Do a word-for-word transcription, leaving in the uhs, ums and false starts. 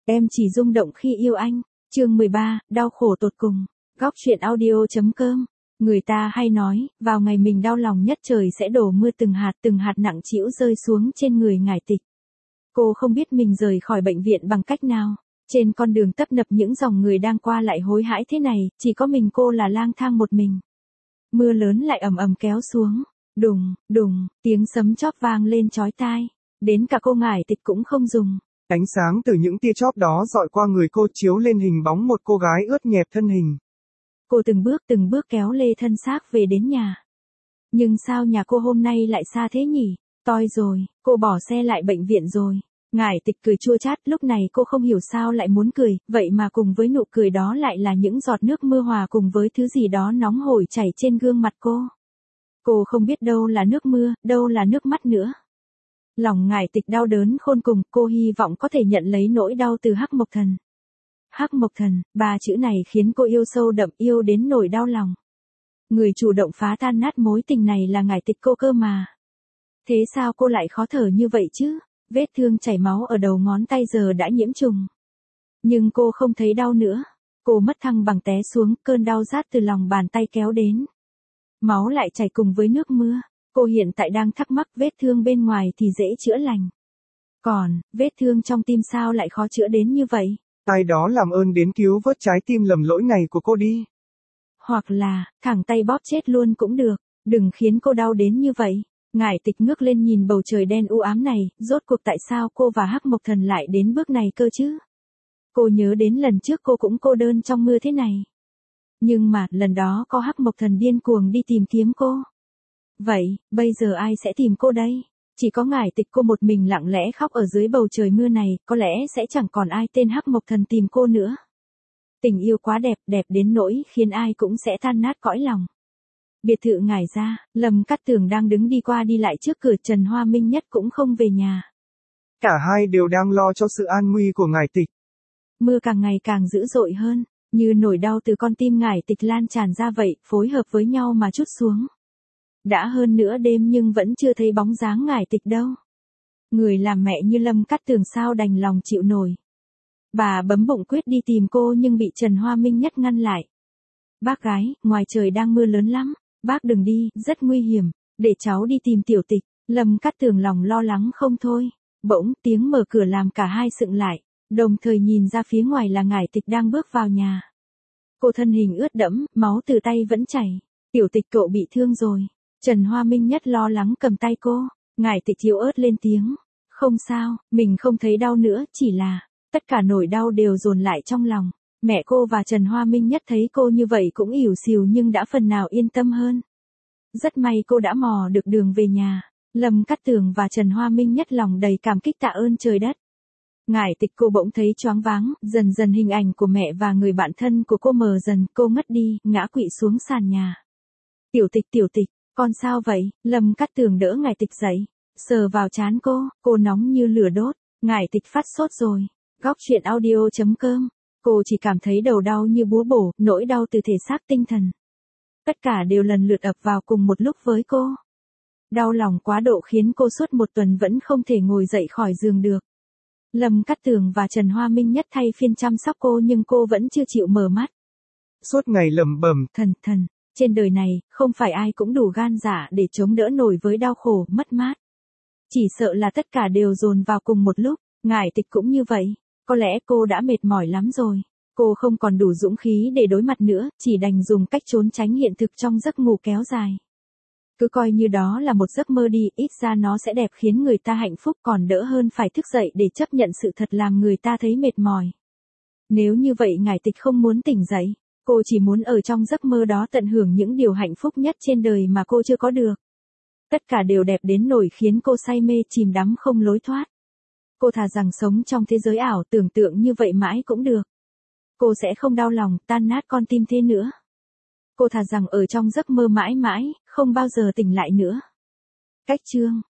Em chỉ rung động khi yêu anh. Chương mười ba, đau khổ tột cùng. Góc truyện audio.com. Người ta hay nói, vào ngày mình đau lòng nhất trời sẽ đổ mưa từng hạt từng hạt nặng trĩu rơi xuống trên người Ngải Tịch. Cô không biết mình rời khỏi bệnh viện bằng cách nào. Trên con đường tấp nập những dòng người đang qua lại hối hãi thế này, chỉ có mình cô là lang thang một mình. Mưa lớn lại ầm ầm kéo xuống. Đùng, đùng, tiếng sấm chóp vang lên chói tai. Đến cả cô Ngải Tịch cũng không dùng. Ánh sáng từ những tia chóp đó dọi qua người cô chiếu lên hình bóng một cô gái ướt nhẹp thân hình. Cô từng bước từng bước kéo lê thân xác về đến nhà. Nhưng sao nhà cô hôm nay lại xa thế nhỉ? Toi rồi, cô bỏ xe lại bệnh viện rồi. Ngải Tịch cười chua chát, lúc này cô không hiểu sao lại muốn cười, vậy mà cùng với nụ cười đó lại là những giọt nước mưa hòa cùng với thứ gì đó nóng hổi chảy trên gương mặt cô. Cô không biết đâu là nước mưa, đâu là nước mắt nữa. Lòng Ngải Tịch đau đớn khôn cùng, cô hy vọng có thể nhận lấy nỗi đau từ Hắc Mộc Thần. Hắc Mộc Thần, ba chữ này khiến cô yêu sâu đậm, yêu đến nỗi đau lòng. Người chủ động phá tan nát mối tình này là Ngải Tịch cô cơ mà. Thế sao cô lại khó thở như vậy chứ? Vết thương chảy máu ở đầu ngón tay giờ đã nhiễm trùng. Nhưng cô không thấy đau nữa. Cô mất thăng bằng té xuống, cơn đau rát từ lòng bàn tay kéo đến. Máu lại chảy cùng với nước mưa. Cô hiện tại đang thắc mắc vết thương bên ngoài thì dễ chữa lành. Còn, vết thương trong tim sao lại khó chữa đến như vậy? Ai đó làm ơn đến cứu vớt trái tim lầm lỗi này của cô đi. Hoặc là, thẳng tay bóp chết luôn cũng được, đừng khiến cô đau đến như vậy. Ngải Tịch ngước lên nhìn bầu trời đen u ám này, rốt cuộc tại sao cô và Hắc Mộc Thần lại đến bước này cơ chứ? Cô nhớ đến lần trước cô cũng cô đơn trong mưa thế này. Nhưng mà, lần đó có Hắc Mộc Thần điên cuồng đi tìm kiếm cô. Vậy, bây giờ ai sẽ tìm cô đây? Chỉ có Ngải Tịch cô một mình lặng lẽ khóc ở dưới bầu trời mưa này, có lẽ sẽ chẳng còn ai tên Hắc Mộc Thần tìm cô nữa. Tình yêu quá đẹp, đẹp đến nỗi khiến ai cũng sẽ tan nát cõi lòng. Biệt thự Ngải gia, Lâm Cát Tường đang đứng đi qua đi lại trước cửa, Trần Hoa Minh Nhất cũng không về nhà. Cả hai đều đang lo cho sự an nguy của Ngải Tịch. Mưa càng ngày càng dữ dội hơn, như nỗi đau từ con tim Ngải Tịch lan tràn ra vậy, phối hợp với nhau mà trút xuống. Đã hơn nửa đêm nhưng vẫn chưa thấy bóng dáng Ngải Tịch đâu. Người làm mẹ như Lâm Cát Tường sao đành lòng chịu nổi. Bà bấm bụng quyết đi tìm cô nhưng bị Trần Hoa Minh Nhất ngăn lại. Bác gái, ngoài trời đang mưa lớn lắm, bác đừng đi, rất nguy hiểm, để cháu đi tìm Tiểu Tịch. Lâm Cát Tường lòng lo lắng không thôi. Bỗng, tiếng mở cửa làm cả hai sững lại, đồng thời nhìn ra phía ngoài là Ngải Tịch đang bước vào nhà. Cô thân hình ướt đẫm, máu từ tay vẫn chảy. Tiểu Tịch cậu bị thương rồi. Trần Hoa Minh Nhất lo lắng cầm tay cô. Ngải Tịch yếu ớt lên tiếng. Không sao, mình không thấy đau nữa, chỉ là tất cả nỗi đau đều dồn lại trong lòng. Mẹ cô và Trần Hoa Minh Nhất thấy cô như vậy cũng ỉu xìu nhưng đã phần nào yên tâm hơn. Rất may cô đã mò được đường về nhà. Lâm Cát Tường và Trần Hoa Minh Nhất lòng đầy cảm kích tạ ơn trời đất. Ngải Tịch cô bỗng thấy choáng váng, dần dần hình ảnh của mẹ và người bạn thân của cô mờ dần, cô ngất đi, ngã quỵ xuống sàn nhà. Tiểu Tịch, Tiểu Tịch, con sao vậy? Lâm Cát Tường đỡ Ngải Tịch dậy, sờ vào trán cô, cô nóng như lửa đốt. Ngải Tịch phát sốt rồi. Góc truyện audio.com. Cô chỉ cảm thấy đầu đau như búa bổ, nỗi đau từ thể xác tinh thần. Tất cả đều lần lượt ập vào cùng một lúc với cô. Đau lòng quá độ khiến cô suốt một tuần vẫn không thể ngồi dậy khỏi giường được. Lâm Cát Tường và Trần Hoa Minh Nhất thay phiên chăm sóc cô nhưng cô vẫn chưa chịu mở mắt. Suốt ngày lẩm bẩm, thần thần, trên đời này, không phải ai cũng đủ gan dạ để chống đỡ nổi với đau khổ, mất mát. Chỉ sợ là tất cả đều dồn vào cùng một lúc. Ngải Tịch cũng như vậy. Có lẽ cô đã mệt mỏi lắm rồi. Cô không còn đủ dũng khí để đối mặt nữa, chỉ đành dùng cách trốn tránh hiện thực trong giấc ngủ kéo dài. Cứ coi như đó là một giấc mơ đi, ít ra nó sẽ đẹp khiến người ta hạnh phúc, còn đỡ hơn phải thức dậy để chấp nhận sự thật làm người ta thấy mệt mỏi. Nếu như vậy Ngải Tịch không muốn tỉnh dậy, cô chỉ muốn ở trong giấc mơ đó tận hưởng những điều hạnh phúc nhất trên đời mà cô chưa có được. Tất cả đều đẹp đến nỗi khiến cô say mê chìm đắm không lối thoát. Cô thà rằng sống trong thế giới ảo, tưởng tượng như vậy mãi cũng được. Cô sẽ không đau lòng, tan nát con tim thế nữa. Cô thà rằng ở trong giấc mơ mãi mãi, không bao giờ tỉnh lại nữa. Cách chương